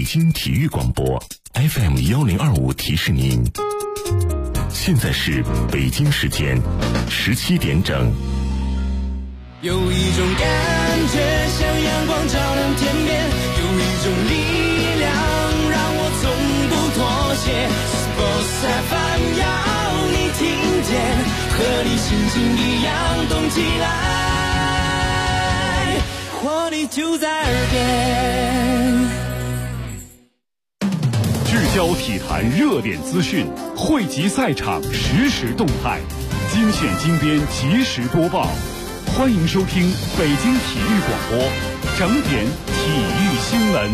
京体育广播 FM1025提示您，现在是北京时间17点整。 有一种感觉像阳光照亮天边，有一种力量让我从不妥协。Sports FM 要你听见，和你心情一样动起来，活力就在耳边。 聚焦体坛热点资讯，汇集赛场实时动态，精选精编即时播报。欢迎收听北京体育广播整点体育新闻。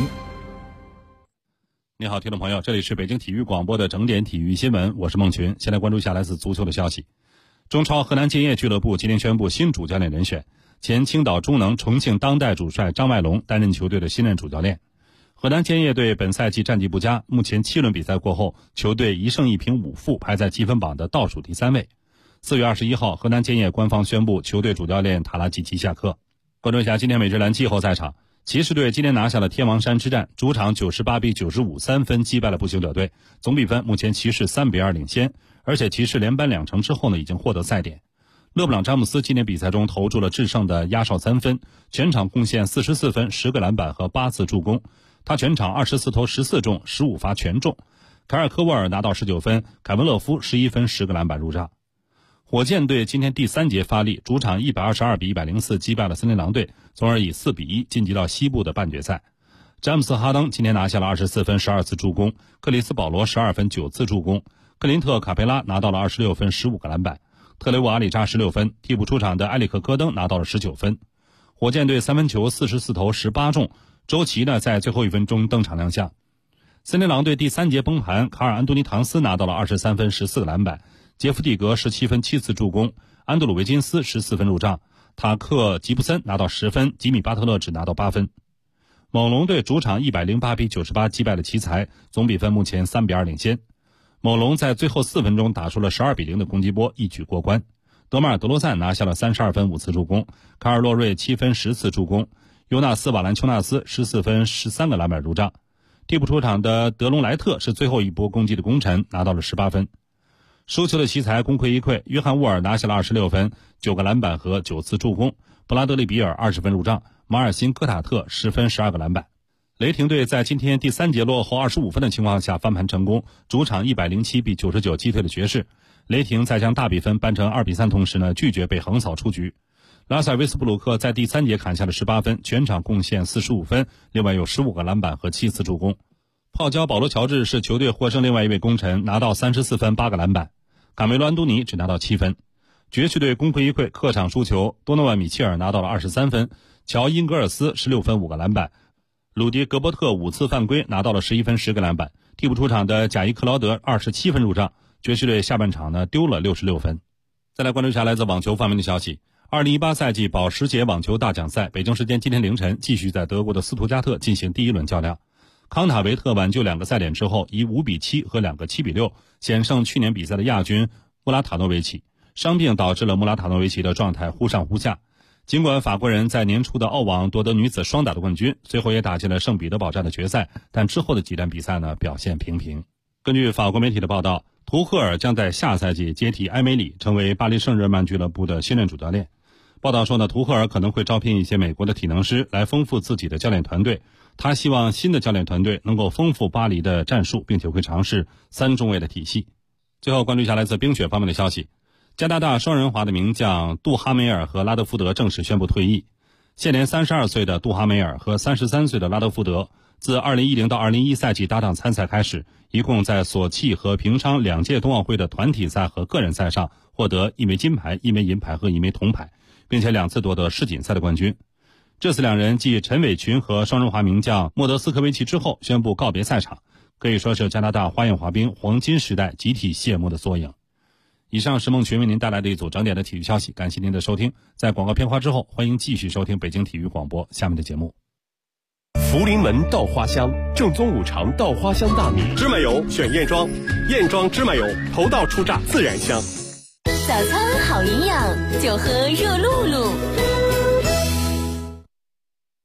你好，听众朋友，这里是北京体育广播的整点体育新闻，我是孟群。先来关注一下来自足球的消息。中超河南建业俱乐部今天宣布新主教练人选，前青岛中能、重庆当代主帅张外龙担任球队的新任主教练。河南建业队本赛季战绩不佳，目前7轮比赛过后，球队1胜1平5负，排在积分榜的倒数第3位。4月21号，河南建业官方宣布球队主教练塔拉季奇下课。关注一下今天美职篮季后赛场，骑士队今天拿下了天王山之战，主场98比95 3分击败了步行者队，总比分目前骑士3比2领先，而且骑士连扳2城之后呢，已经获得赛点。勒布朗詹姆斯今天比赛中投注了制胜的压哨3分，全场贡献44分、10个篮板和8次助攻，他全场24投14中，15罚全中。凯尔科沃尔拿到19分，凯文勒夫11分10个篮板入账。火箭队今天第3节发力，主场122比104击败了森林狼队，从而以4比1晋级到西部的半决赛。詹姆斯哈登今天拿下了24分12次助攻，克里斯保罗12分9次助攻，克林特卡佩拉拿到了26分15个篮板，特雷沃阿里扎16分，替补出场的埃里克戈登拿到了19分。火箭队三分球44投18中，周琦呢在最后1分钟登场亮相。森林狼队第3节崩盘，卡尔安东尼唐斯拿到了23分14个篮板，杰夫蒂格17分7次助攻，安德鲁维金斯14分入账，塔克吉布森拿到10分，吉米巴特勒只拿到8分。猛龙队主场108比98击败了奇才，总比分目前3比2领先。猛龙在最后4分钟打出了12比0的攻击波，一举过关。德马尔德罗赞拿下了32分5次助攻，卡尔洛瑞7分10次助攻，尤纳斯瓦兰丘纳斯14分13个篮板入账。替补出场的德隆莱特是最后一波攻击的功臣，拿到了18分。输球的奇才功亏一篑，约翰沃尔拿下了26分9个篮板和9次助攻，布拉德利比尔20分入账，马尔辛戈塔特10分12个篮板。雷霆队在今天第3节落后25分的情况下翻盘成功，主场107比99击退了爵士。雷霆在将大比分扳成2比3同时呢，拒绝被横扫出局。拉塞尔威斯布鲁克在第3节砍下了18分，全场贡献45分，另外有15个篮板和7次助攻。泡椒保罗乔治是球队获胜另外一位功臣，拿到34分8个篮板，卡梅罗安东尼只拿到7分。爵士队功亏一篑，客场输球，多诺万米切尔拿到了23分，乔因格尔斯16分5个篮板，鲁迪格伯特5次犯规拿到了11分10个篮板，替补出场的贾伊克劳德27分入账。爵士队下半场呢丢了66分。再来关注一下来自网球方面的消息。2018赛季保时捷网球大奖赛北京时间今天凌晨继续在德国的斯图加特进行第1轮较量。康塔维特挽救2个赛点之后，以5比7和2个7比6险胜去年比赛的亚军穆拉塔诺维奇。伤病导致了穆拉塔诺维奇的状态忽上忽下。尽管法国人在年初的澳网夺得女子双打的冠军，随后也打进了圣彼得堡站的决赛，但之后的几站比赛呢表现平平。根据法国媒体的报道，图赫尔将在下赛季接替埃梅里，成为巴黎圣日耳曼俱乐部的新任主教练。报道说呢，图赫尔可能会招聘一些美国的体能师来丰富自己的教练团队。他希望新的教练团队能够丰富巴黎的战术，并且会尝试3中卫的体系。最后关注一下来自冰雪方面的消息。加拿大双人滑的名将杜哈梅尔和拉德福德正式宣布退役。现年32岁的杜哈梅尔和33岁的拉德福德自2010到2011赛季搭档参赛开始，一共在索契和平昌2届冬奥会的团体赛和个人赛上获得1枚金牌、1枚银牌和1枚铜牌，并且2次夺得世锦赛的冠军。这次2人继陈伟群和双人滑名将莫德斯科维奇之后宣布告别赛场，可以说是加拿大花样滑冰黄金时代集体谢幕的缩影。以上是孟群为您带来的一组整点的体育消息，感谢您的收听。在广告片花之后，欢迎继续收听北京体育广播下面的节目。 福临门稻花香，正宗五常稻花香大米，芝麻油选燕庄，燕庄芝麻油，头道出榨自然香。 早餐好营养，就喝热露露。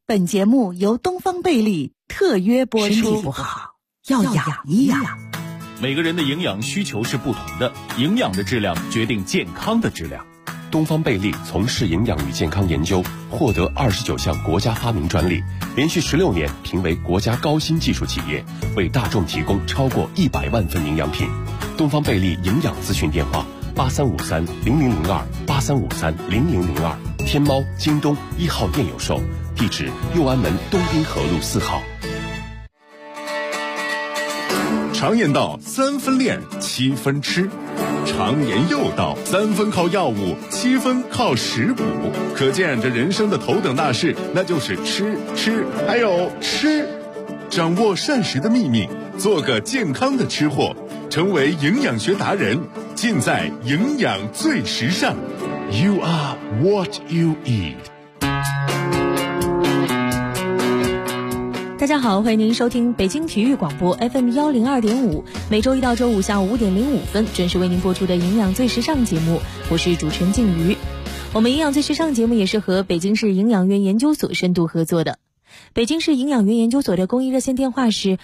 本节目由东方贝利特约播出。 身体不好要养一养。 每个人的营养需求是不同的，营养的质量决定健康的质量。 东方贝利从事营养与健康研究，获得29项国家发明专利，连续16年评为国家高新技术企业，为大众提供超过100万份营养品。东方贝利营养咨询电话8353-0002，8353-0002，天猫、京东1号店有售，地址右安门东滨河路4号。 常言道3分练7分吃，常言又道3分靠药物7分靠食补，可见这人生的头等大事那就是吃还有吃。掌握膳食的秘密，做个健康的吃货，成为营养学达人，尽在营养最时尚。 You are what you eat。 大家好，欢迎您收听北京体育广播 FM 102.5，每周一到周五下午5点05分准时为您播出的营养最时尚节目，我是主持人静瑜。我们营养最时尚节目也是和北京市营养院研究所深度合作的。北京市营养院研究所的公益热线电话是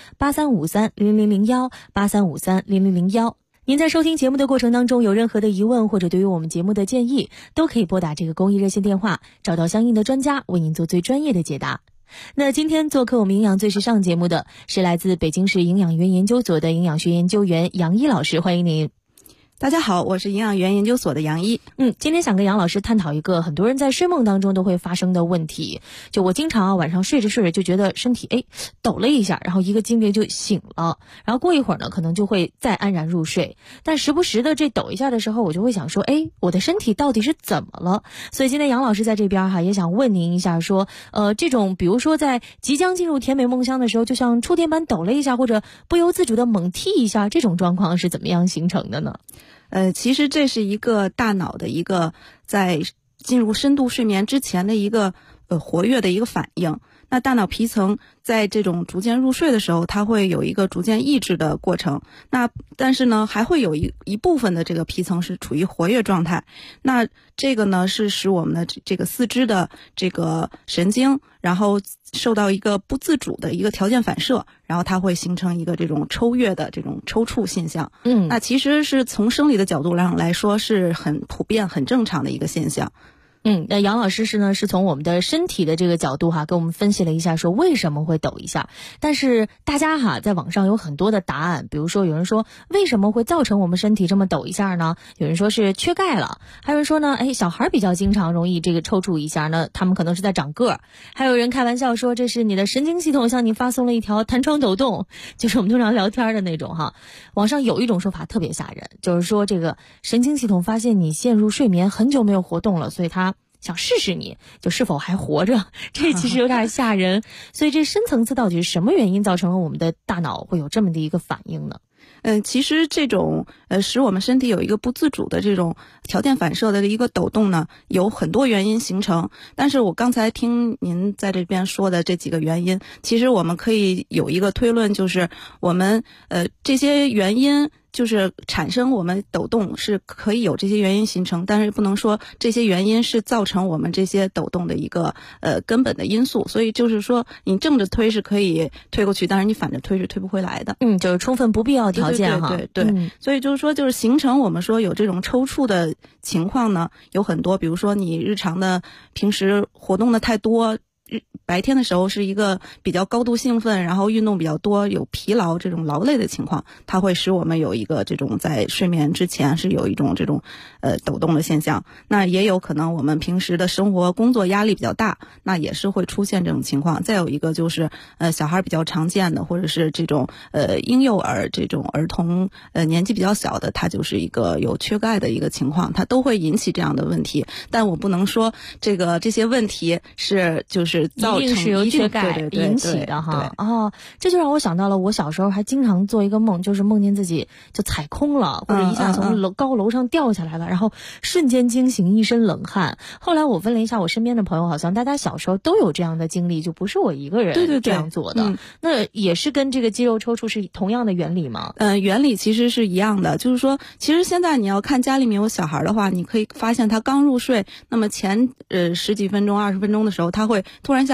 8353-0001，8353-0001。您在收听节目的过程当中有任何的疑问或者对于我们节目的建议，都可以拨打这个公益热线电话，找到相应的专家为您做最专业的解答。那今天做客我们营养最时尚节目的是来自北京市营养院研究所的营养学研究员杨一老师，欢迎您。 大家好，我是营养院研究所的杨一。 今天想跟杨老师探讨一个很多人在睡梦当中都会发生的问题。就我经常晚上睡着睡着就觉得身体抖了一下，然后一个精灵就醒了，然后过一会儿呢可能就会再安然入睡，但时不时的这抖一下的时候，我就会想说我的身体到底是怎么了。所以今天杨老师在这边也想问您一下说这种比如说在即将进入甜美梦乡的时候，就像触电般抖了一下，或者不由自主的猛踢一下，这种状况是怎么样形成的呢？ 其实这是一个大脑的一个在进入深度睡眠之前的一个活跃的一个反应。那大脑皮层在这种逐渐入睡的时候，它会有一个逐渐抑制的过程。那但是呢，还会有一部分的这个皮层是处于活跃状态。那这个呢，是使我们的这个四肢的这个神经，然后受到一个不自主的一个条件反射，然后它会形成一个这种抽跃的这种抽搐现象。那其实是从生理的角度上来说是很普遍、很正常的一个现象。 那杨老师是从我们的身体的这个角度给我们分析了一下说为什么会抖一下。但是大家在网上有很多的答案，比如说有人说为什么会造成我们身体这么抖一下呢？有人说是缺钙了，还有人说呢小孩比较经常容易这个抽搐一下呢，他们可能是在长个儿。还有人开玩笑说这是你的神经系统向你发送了一条弹窗抖动，就是我们通常聊天的那种网上有一种说法特别吓人，就是说这个神经系统发现你陷入睡眠很久没有活动了，所以它想试试你就是否还活着，这其实有点吓人。所以这深层次到底是什么原因造成了我们的大脑会有这么的一个反应呢？ 其实这种使我们身体有一个不自主的这种条件反射的一个抖动呢，有很多原因形成。但是我刚才听您在这边说的这几个原因，其实我们可以有一个推论，就是我们这些原因就是产生我们抖动是可以有这些原因形成，但是不能说这些原因是造成我们这些抖动的一个根本的因素。所以就是说你正着推是可以推过去，但是你反着推是推不回来的。 就是充分不必要条件对。所以就是说就是形成我们说有这种抽搐的情况呢有很多，比如说你日常的平时活动的太多，白天的时候是一个比较高度兴奋，然后运动比较多，有疲劳这种劳累的情况，它会使我们有一个这种在睡眠之前是有一种这种抖动的现象。那也有可能我们平时的生活工作压力比较大，那也是会出现这种情况。再有一个就是小孩比较常见的，或者是这种婴幼儿这种儿童年纪比较小的，它就是一个有缺钙的一个情况，它都会引起这样的问题。但我不能说这些问题是就是造成一定是由缺钙引起的这就让我想到了我小时候还经常做一个梦，就是梦见自己就踩空了，或者一下从高楼上掉下来了，然后瞬间惊醒，一身冷汗。后来我问了一下我身边的朋友，好像大家小时候都有这样的经历，就不是我一个人这样做的。那也是跟这个肌肉抽搐是同样的原理吗？ 原理其实是一样的，就是说其实现在你要看家里面有小孩的话，你可以发现他刚入睡，那么前10几分钟20分钟的时候他会突然下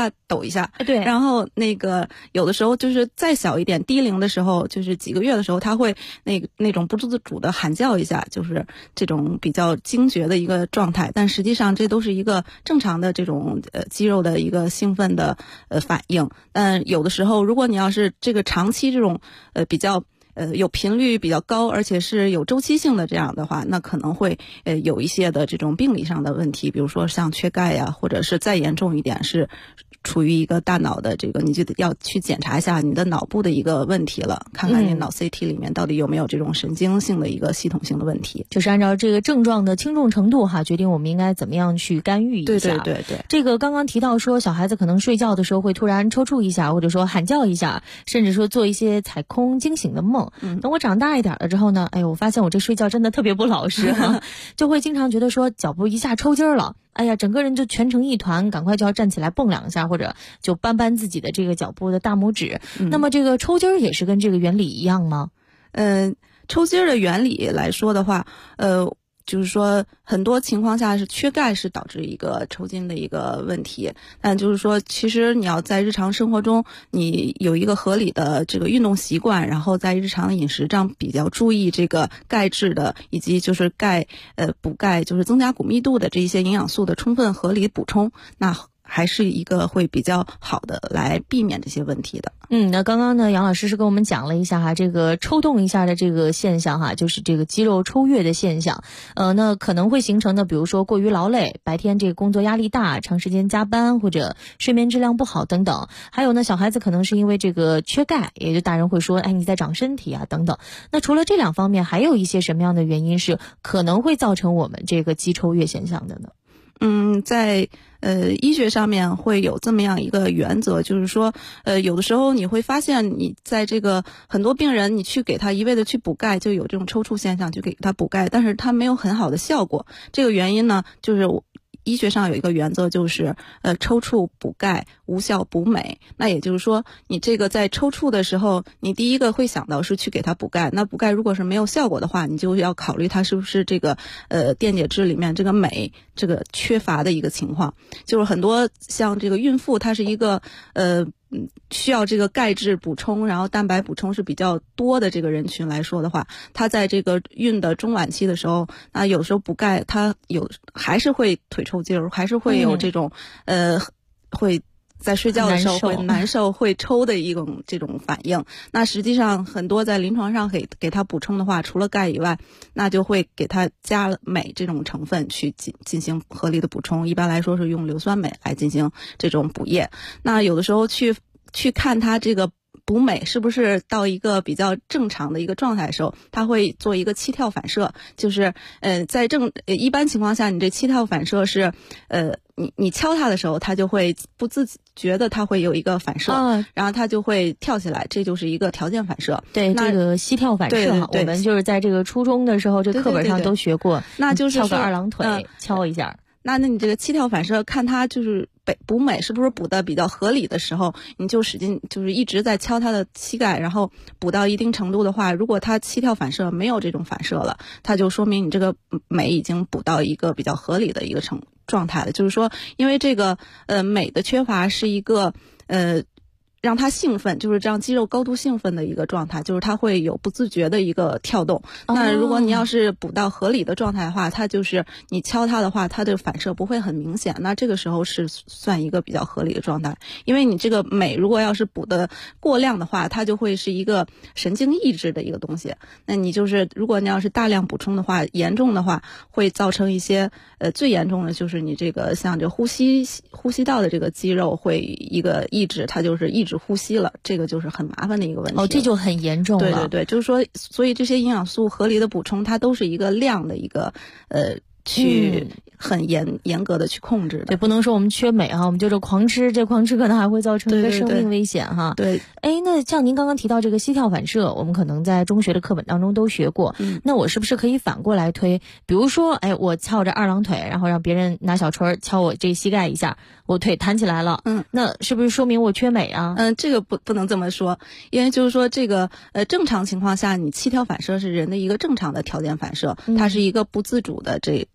下抖一下， 对， 然后那个有的时候就是再小一点低龄的时候，就是几个月的时候，他会那种不自主的喊叫一下，就是这种比较惊觉的一个状态，但实际上这都是一个正常的这种肌肉的一个兴奋的反应。但有的时候如果你要是这个长期这种比较有频率比较高，而且是有周期性的这样的话，那可能会有一些的这种病理上的问题，比如说像缺钙呀，或者是再严重一点是处于一个大脑的这个，你就要去检查一下你的脑部的一个问题了，看看你脑 CT 里面到底有没有这种神经性的一个系统性的问题。 就是按照这个症状的轻重程度决定我们应该怎么样去干预一下。 对。 这个刚刚提到说小孩子可能睡觉的时候会突然抽搐一下，或者说喊叫一下，甚至说做一些踩空惊醒的梦。等我长大一点了之后呢，我发现我这睡觉真的特别不老实就会经常觉得说脚部一下抽筋了，整个人就蜷成一团，赶快就要站起来蹦2下，或者就扳自己的这个脚部的大拇指。那么这个抽筋也是跟这个原理一样吗？ 抽筋的原理来说的话，就是说很多情况下是缺钙是导致一个抽筋的一个问题，但就是说其实你要在日常生活中你有一个合理的这个运动习惯，然后在日常的饮食上比较注意这个钙质的，以及就是补钙就是增加骨密度的这一些营养素的充分合理补充，那还是一个会比较好的来避免这些问题的。 那刚刚呢杨老师是跟我们讲了一下这个抽动一下的这个现象就是这个肌肉抽跃的现象。那可能会形成的比如说过于劳累，白天这个工作压力大，长时间加班，或者睡眠质量不好等等。还有呢小孩子可能是因为这个缺钙，也就大人会说你在长身体等等。那除了这2方面，还有一些什么样的原因是可能会造成我们这个肌抽跃现象的呢？ 在医学上面会有这么样一个原则，就是说有的时候你会发现你在这个很多病人你去给他一味的去补钙，就有这种抽搐现象，就给他补钙，但是他没有很好的效果。这个原因呢，就是医学上有一个原则，就是抽搐补钙，无效补美。那也就是说你这个在抽搐的时候，你第一个会想到是去给它补钙，那补钙如果是没有效果的话，你就要考虑它是不是这个电解质里面这个镁这个缺乏的一个情况。就是很多像这个孕妇，她是一个需要这个钙质补充，然后蛋白补充是比较多的这个人群来说的话，他在这个孕的中晚期的时候，那有时候补钙，他还是会腿抽筋儿，还是会有这种会在睡觉的时候会难受会抽的一种这种反应。那实际上很多在临床上给他补充的话，除了钙以外，那就会给他加了镁这种成分去进行合理的补充，一般来说是用硫酸镁来进行这种补液。那有的时候去看他这个补镁是不是到一个比较正常的一个状态的时候，他会做一个膝跳反射，就是在一般情况下，你这膝跳反射是你敲它的时候，它就会不自觉的它会有一个反射，然后它就会跳起来，这就是一个条件反射。 对，这个膝跳反射我们就是在这个初中的时候这课本上都学过， 那就是翘个2郎腿敲一下。 那你这个膝跳反射，看它就是补镁是不是补的比较合理的时候，你就使劲就是一直在敲它的膝盖，然后补到一定程度的话，如果它膝跳反射没有这种反射了，它就说明你这个镁已经补到一个比较合理的一个状态了。就是说因为这个镁的缺乏是一个让它兴奋，就是这样肌肉高度兴奋的一个状态，就是它会有不自觉的一个跳动。那如果你要是补到合理的状态的话，它就是你敲它的话，它的反射不会很明显，那这个时候是算一个比较合理的状态。因为你这个镁如果要是补的过量的话，它就会是一个神经抑制的一个东西。那你就是如果你要是大量补充的话，严重的话会造成一些最严重的就是你这个像这呼吸道的这个肌肉会一个抑制，它就是抑制呼吸了，这个就是很麻烦的一个问题。 这就很严重了。 对，就是说所以这些营养素合理的补充，它都是一个量的一个去很严格的去控制的。 对，不能说我们缺镁我们就是狂吃，这狂吃可能还会造成一个生命危险对， 那像您刚刚提到这个膝跳反射，我们可能在中学的课本当中都学过。那我是不是可以反过来推？比如说我翘着2郎腿，然后让别人拿小锤敲我这膝盖一下，我腿弹起来了。那是不是说明我缺镁啊？ 这个不能这么说，因为就是说这个正常情况下，你膝跳反射是人的一个正常的条件反射，它是一个不自主的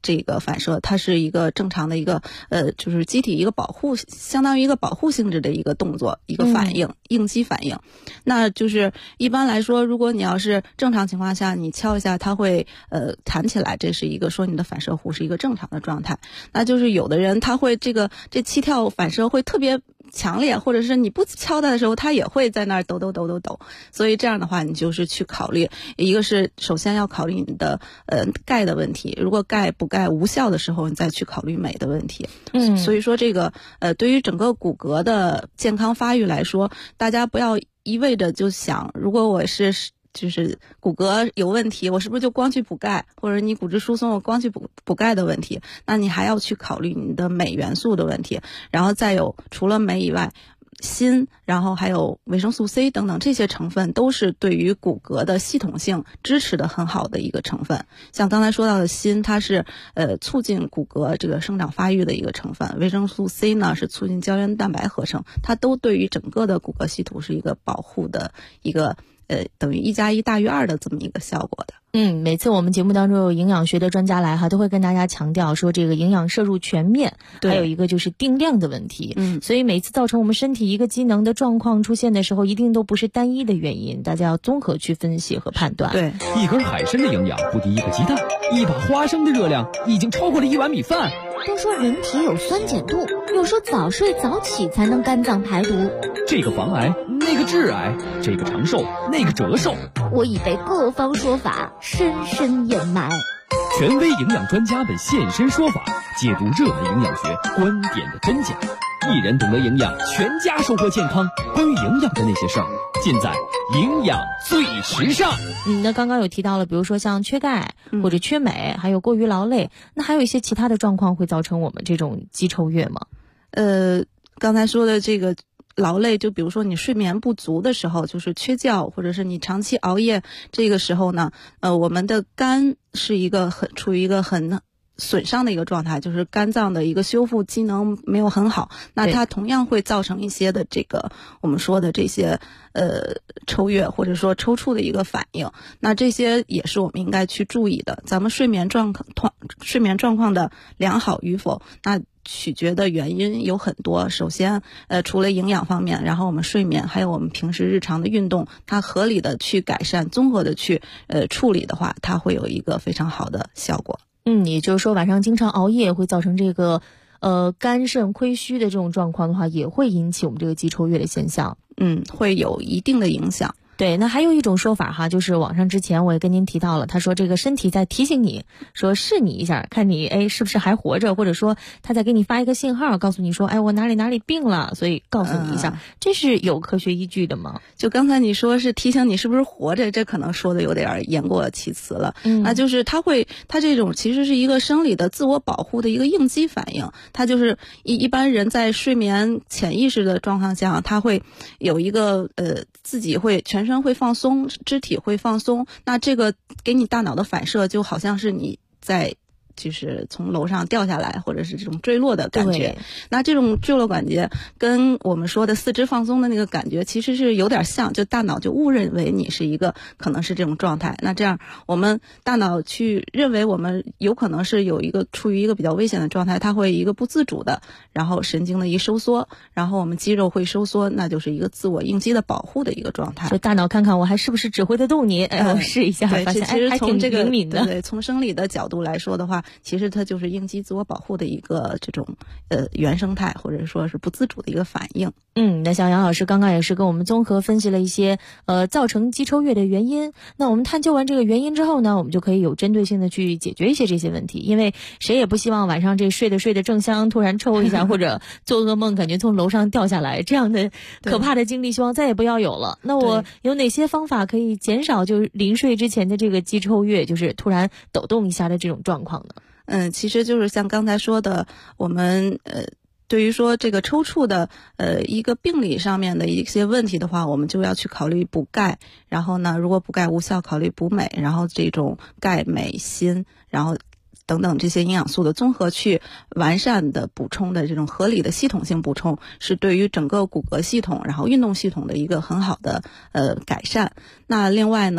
这个反射，它是一个正常的一个就是机体一个保护，相当于一个保护性质的一个动作，一个反应，应激反应。那就是一般来说，如果你要是正常情况下，你敲一下它会弹起来，这是一个说你的反射弧是一个正常的状态。那就是有的人他会这气跳反射会特别强烈，或者是你不敲它的时候，它也会在那儿抖。所以这样的话，你就是去考虑，一个是首先要考虑你的钙的问题，如果钙补钙无效的时候，你再去考虑镁的问题。所以说这个对于整个骨骼的健康发育来说，大家不要一味的就想，如果我就是骨骼有问题，我是不是就光去补钙，或者你骨质疏松我光去补钙的问题？那你还要去考虑你的镁元素的问题，然后再有除了镁以外，锌，然后还有维生素 C 等等，这些成分都是对于骨骼的系统性支持的很好的一个成分。像刚才说到的锌，它是促进骨骼这个生长发育的一个成分，维生素 C 呢是促进胶原蛋白合成，它都对于整个的骨骼系统是一个保护的一个等于1+1大于2的这么一个效果的。 每次我们节目当中有营养学的专家来都会跟大家强调说这个营养摄入全面，还有一个就是定量的问题。所以每次造成我们身体一个机能的状况出现的时候，一定都不是单一的原因，大家要综合去分析和判断。 对，一根海参的营养不敌一个鸡蛋，一把花生的热量已经超过了1碗米饭。 都说人体有酸碱度，有说早睡早起才能肝脏排毒， 这个防癌，那个致癌，这个长寿，那个折寿。 我已被各方说法深深掩埋。 权威营养专家们现身说法，解读热门营养学观点的真假。一人懂得营养，全家收获健康。关于营养的那些事儿，尽在营养最时尚。 那刚刚有提到了，比如说像缺钙或者缺镁，还有过于劳累，那还有一些其他的状况会造成我们这种肌抽跃吗？ 刚才说的这个劳累，就比如说你睡眠不足的时候，就是缺觉，或者是你长期熬夜，这个时候呢，我们的肝是处于一个很损伤的一个状态，就是肝脏的一个修复机能没有很好，那它同样会造成一些的这个我们说的这些抽跃或者说抽搐的一个反应，那这些也是我们应该去注意的。咱们睡眠状况的良好与否，那取决的原因有很多。首先除了营养方面，然后我们睡眠还有我们平时日常的运动，它合理的去改善，综合的去处理的话，它会有一个非常好的效果。 也就是说晚上经常熬夜会造成这个肝肾亏虚的这种状况的话，也会引起我们这个肌抽跃的现象。 会有一定的影响。 对，那还有一种说法就是网上之前我也跟您提到了，他说这个身体在提醒你，说试你一下，看你是不是还活着，或者说他在给你发一个信号，告诉你说我哪里病了，所以告诉你一下，这是有科学依据的吗？ 就刚才你说是提醒你是不是活着，这可能说的有点言过其词了。那就是它这种其实是一个生理的自我保护的一个应激反应，它就是一般人在睡眠潜意识的状况下，他会有一个自己会全身会放松，肢体会放松，那这个给你大脑的反射就好像是你在就是从楼上掉下来，或者是这种坠落的感觉。那这种坠落感觉跟我们说的四肢放松的那个感觉其实是有点像，就大脑就误认为你是一个可能是这种状态，那这样我们大脑去认为我们有可能是有一个处于一个比较危险的状态，它会一个不自主的，然后神经的一收缩，然后我们肌肉会收缩，那就是一个自我应激的保护的一个状态。 就大脑看看我还是不是指挥得动你，我试一下，发现其实从这个灵敏的。 对，从生理的角度来说的话，其实它就是应激自我保护的一个这种原生态，或者说是不自主的一个反应。 那像杨老师刚刚也是跟我们综合分析了一些造成肌抽跃的原因。那我们探究完这个原因之后呢，我们就可以有针对性的去解决一些这些问题，因为谁也不希望晚上这睡得正香突然抽一下，或者做噩梦感觉从楼上掉下来，这样的可怕的经历希望再也不要有了。那我有哪些方法可以减少就是临睡之前的这个肌抽跃，就是突然抖动一下的这种状况呢？ 其实就是像刚才说的，我们对于说这个抽搐的一个病理上面的一些问题的话，我们就要去考虑补钙，然后呢如果补钙无效，考虑补镁，然后这种钙镁锌然后等等这些营养素的综合去完善的补充的这种合理的系统性补充，是对于整个骨骼系统然后运动系统的一个很好的改善。那另外呢，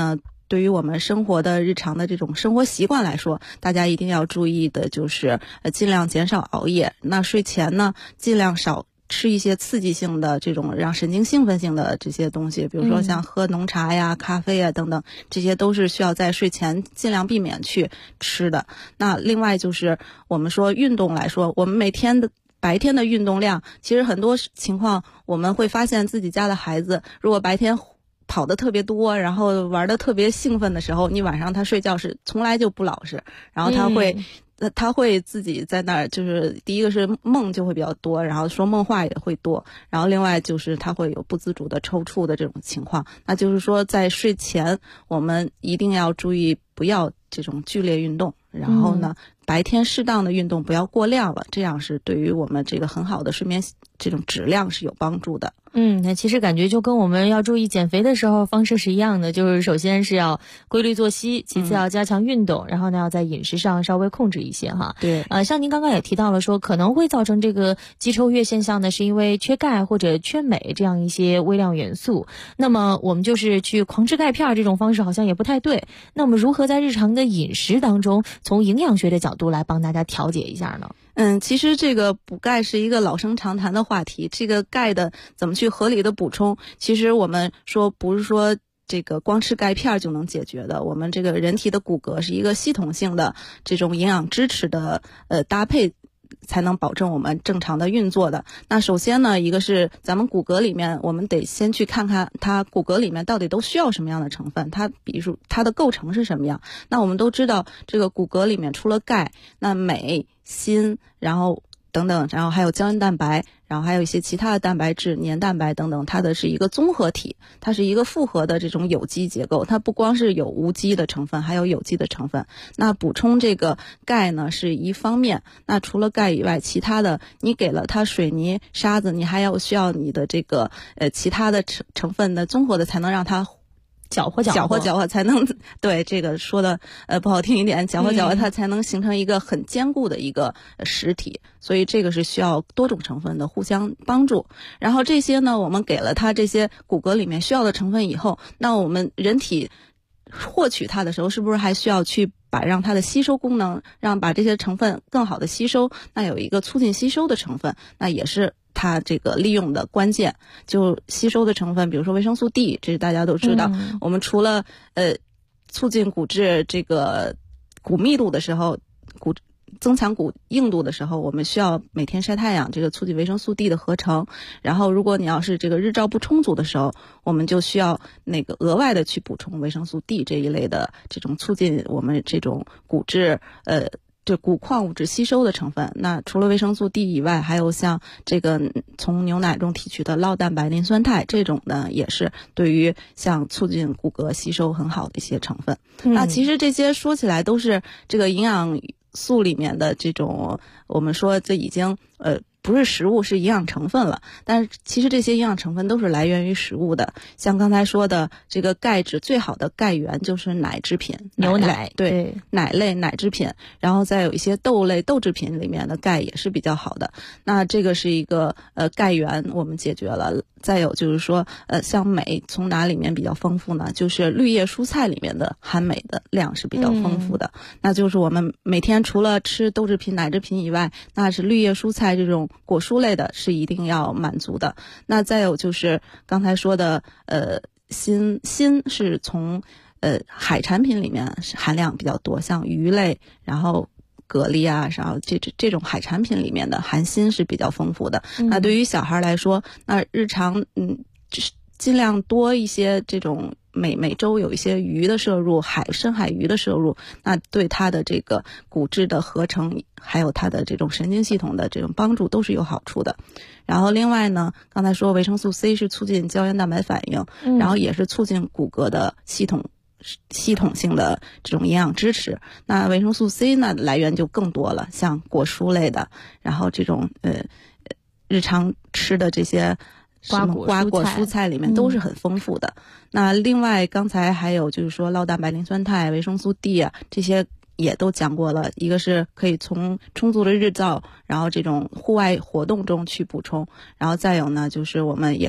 对于我们生活的日常的这种生活习惯来说，大家一定要注意的就是尽量减少熬夜。那睡前呢，尽量少吃一些刺激性的这种让神经兴奋性的这些东西，比如说像喝浓茶呀、咖啡呀等等，这些都是需要在睡前尽量避免去吃的。那另外就是我们说运动来说，我们每天的白天的运动量，其实很多情况我们会发现自己家的孩子如果白天跑得特别多，然后玩得特别兴奋的时候，你晚上他睡觉是从来就不老实，然后他会自己在那儿，就是第一个是梦就会比较多，然后说梦话也会多，然后另外就是他会有不自主的抽搐的这种情况。那就是说在睡前我们一定要注意不要这种剧烈运动，然后呢白天适当的运动不要过量了，这样是对于我们这个很好的睡眠这种质量是有帮助的。 那其实感觉就跟我们要注意减肥的时候方式是一样的，就是首先是要规律作息，其次要加强运动，然后呢要在饮食上稍微控制一些哈。 对， 像您刚刚也提到了说可能会造成这个肌抽血现象呢，是因为缺钙或者缺镁这样一些微量元素。那么我们就是去狂吃钙片这种方式好像也不太对。那我们如何在日常的饮食当中，从营养学的角度来帮大家调节一下呢？ 其实这个补钙是一个老生常谈的话题。这个钙的怎么去合理的补充，其实我们说不是说这个光吃钙片就能解决的。我们这个人体的骨骼是一个系统性的这种营养支持的搭配，才能保证我们正常的运作的。那首先呢，一个是咱们骨骼里面，我们得先去看看它骨骼里面到底都需要什么样的成分，它比如它的构成是什么样。那我们都知道这个骨骼里面除了钙，那镁、锌，然后等等，然后还有胶原蛋白，然后还有一些其他的蛋白质、黏蛋白等等，它的是一个综合体，它是一个复合的这种有机结构，它不光是有无机的成分，还有有机的成分。那补充这个钙呢是一方面，那除了钙以外，其他的你给了它水泥、沙子，你还要需要你的这个其他的成分的综合的，才能让它搅和才能，对，这个说的不好听一点，搅和它才能形成一个很坚固的一个实体。所以这个是需要多种成分的互相帮助。然后这些呢，我们给了它这些骨骼里面需要的成分以后，那我们人体获取它的时候，是不是还需要去让它的吸收功能，把这些成分更好的吸收？那有一个促进吸收的成分，那也是它这个利用的关键。就吸收的成分，比如说维生素 D， 这是大家都知道。我们除了促进骨质这个骨密度的时候，增强骨硬度的时候，我们需要每天晒太阳，这个促进维生素 D 的合成。然后如果你要是这个日照不充足的时候，我们就需要那个额外的去补充维生素 D 这一类的这种促进我们这种骨质这骨矿物质吸收的成分。那除了维生素 D 以外，还有像这个从牛奶中提取的酪蛋白磷酸肽，这种呢也是对于像促进骨骼吸收很好的一些成分。那其实这些说起来都是这个营养素里面的这种，我们说这已经不是食物，是营养成分了。但是其实这些营养成分都是来源于食物的。像刚才说的这个钙质，最好的钙源就是奶制品， 牛奶， 对，奶类奶制品，然后再有一些豆类豆制品里面的钙也是比较好的。那这个是一个钙源我们解决了。再有就是说像镁从哪里面比较丰富呢？就是绿叶蔬菜里面的含镁的量是比较丰富的。那就是我们每天除了吃豆制品奶制品以外，那是绿叶蔬菜这种果蔬类的是一定要满足的。那再有就是刚才说的锌是从海产品里面含量比较多，像鱼类，然后蛤蜊啊，然后这种海产品里面的含锌是比较丰富的。那对于小孩来说，那日常尽量多一些这种每周有一些鱼的摄入，深海鱼的摄入，那对它的这个骨质的合成，还有它的这种神经系统的这种帮助都是有好处的。然后另外呢，刚才说维生素 C 是促进胶原蛋白反应，然后也是促进骨骼的系统性的这种营养支持。那维生素 C 呢来源就更多了，像果蔬类的，然后这种日常吃的这些瓜果蔬菜里面都是很丰富的。那另外刚才还有就是说酪蛋白磷酸肽、维生素 D 啊，这些也都讲过了。一个是可以从充足的日照，然后这种户外活动中去补充，然后再有呢就是我们也是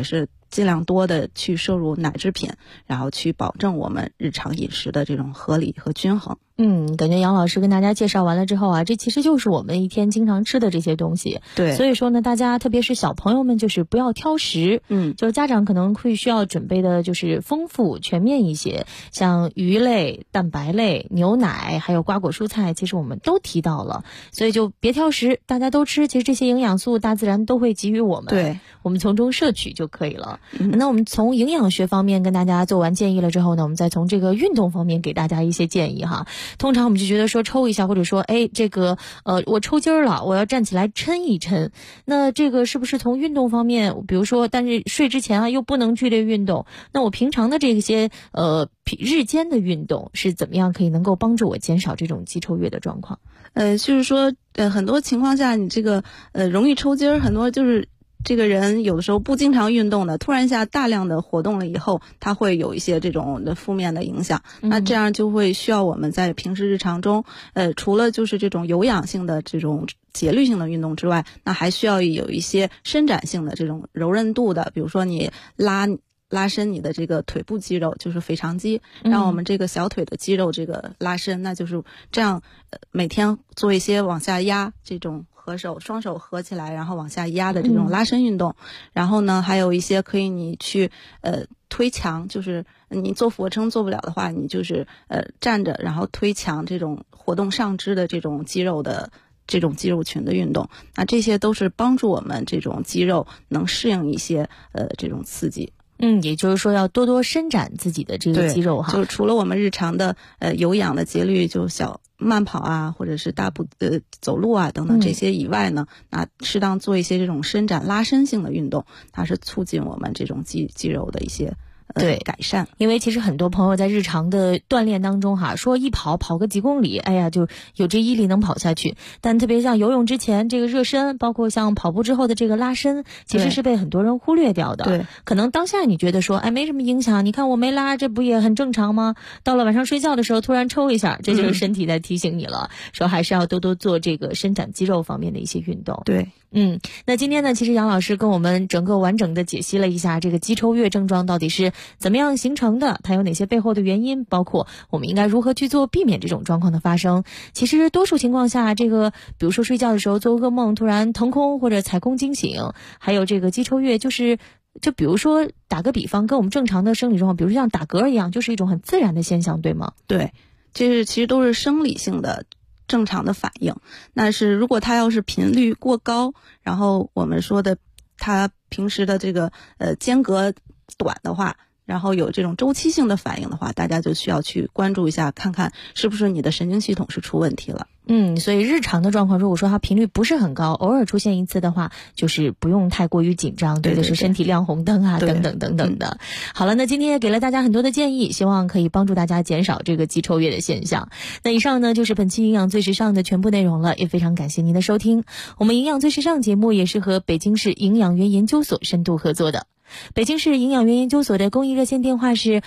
尽量多的去摄入奶制品，然后去保证我们日常饮食的这种合理和均衡。 感觉杨老师跟大家介绍完了之后啊，这其实就是我们一天经常吃的这些东西。 对， 所以说呢，大家特别是小朋友们，就是不要挑食。就是家长可能会需要准备的就是丰富全面一些，像鱼类、蛋白类、牛奶，还有瓜果蔬菜，其实我们都提到了，所以就别挑食，大家都吃。其实这些营养素大自然都会给予我们， 对， 我们从中摄取就可以了。那我们从营养学方面跟大家做完建议了之后呢，我们再从这个运动方面给大家一些建议哈。通常我们就觉得说抽一下，或者说这个我抽筋儿了，我要站起来抻一抻。那这个是不是从运动方面，比如说但是睡之前啊又不能剧烈运动，那我平常的这些日间的运动是怎么样可以能够帮助我减少这种肌抽跃的状况？ 就是说很多情况下你这个容易抽筋儿，很多就是这个人有的时候不经常运动的，突然一下大量的活动了以后，他会有一些这种的负面的影响。那这样就会需要我们在平时日常中，除了就是这种有氧性的这种节律性的运动之外，那还需要有一些伸展性的这种柔韧度的，比如说你拉伸你的这个腿部肌肉，就是腓肠肌，让我们这个小腿的肌肉这个拉伸，那就是这样，每天做一些往下压这种双手合起来，然后往下压的这种拉伸运动。然后呢，还有一些可以你去推墙，就是你做俯卧撑做不了的话，你就是站着然后推墙，这种活动上肢的这种肌肉群的运动。那这些都是帮助我们这种肌肉能适应一些这种刺激。 也就是说要多多伸展自己的这个肌肉哈。 就除了我们日常的有氧的节律，就小慢跑啊，或者是大步走路啊等等这些以外呢，那适当做一些这种伸展拉伸性的运动，它是促进我们这种肌肉的一些改善。 因为其实很多朋友在日常的锻炼当中哈，说一跑个几公里，哎呀就有这毅力能跑下去，但特别像游泳之前这个热身，包括像跑步之后的这个拉伸，其实是被很多人忽略掉的。 对， 可能当下你觉得说没什么影响，你看我没拉，这不也很正常吗？到了晚上睡觉的时候突然抽一下，这就是身体在提醒你了，说还是要多多做这个伸展肌肉方面的一些运动。 对。 那今天呢，其实杨老师跟我们整个完整的解析了一下这个肌抽跃症状到底是怎么样形成的，它有哪些背后的原因，包括我们应该如何去做避免这种状况的发生。其实多数情况下，这个比如说睡觉的时候做噩梦，突然腾空或者踩空惊醒，还有这个肌抽跃，就比如说打个比方，跟我们正常的生理状况，比如说像打嗝一样，就是一种很自然的现象，对吗？ 对，这其实都是生理性的正常的反应。但是如果它要是频率过高，然后我们说的它平时的这个间隔短的话，然后有这种周期性的反应的话，大家就需要去关注一下，看看是不是你的神经系统是出问题了。 所以日常的状况，如果说它频率不是很高，偶尔出现一次的话，就是不用太过于紧张，对的是身体亮红灯啊，等等等等的。好了，那今天也给了大家很多的建议，希望可以帮助大家减少这个肌抽跃的现象。那以上呢就是本期营养最时尚的全部内容了，也非常感谢您的收听。我们营养最时尚节目也是和北京市营养园研究所深度合作的。北京市营养园研究所的公益热线电话是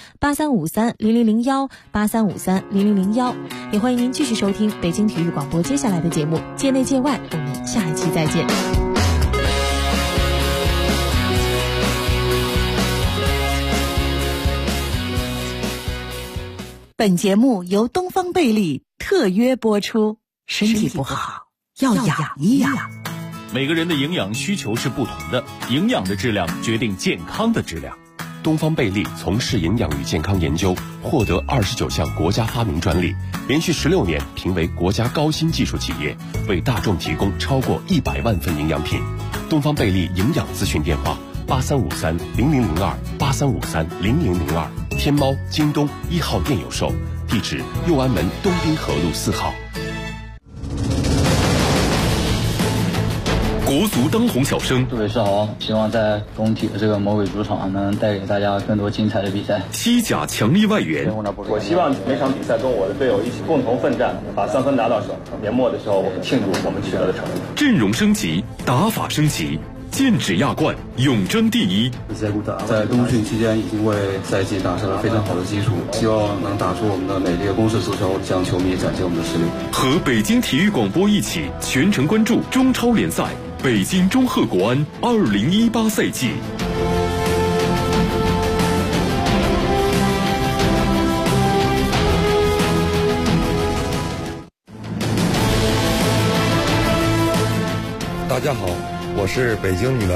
83530001 83530001，也欢迎您继续收听北京体育广播接下来的节目，界内界外，我们下一期再见。 本节目由东方贝利特约播出。 身体不好要养一养。 每个人的营养需求是不同的，营养的质量决定健康的质量。 东方贝利从事营养与健康研究，获得29项国家发明专利，连续16年评为国家高新技术企业，为大众提供超过100万份营养品。东方贝利营养咨询电话83530002 83530002，天猫、京东1号店有售，地址右安门东滨河路4号。 国足当红小生， 祝伟是好，希望在工体的这个魔鬼主场能带给大家更多精彩的比赛。 西甲强力外援， 我希望每场比赛跟我的队友一起共同奋战，把3分拿到手。年末的时候，我们庆祝我们取得的成绩。 阵容升级，打法升级，剑指亚冠，永争第一。 在冬训期间已经为赛季打下了非常好的基础，希望能打出我们的美丽的公式足球，向球迷展现我们的实力。 和北京体育广播一起全程关注中超联赛北京中赫国安2018赛季。 大家好，我是北京女篮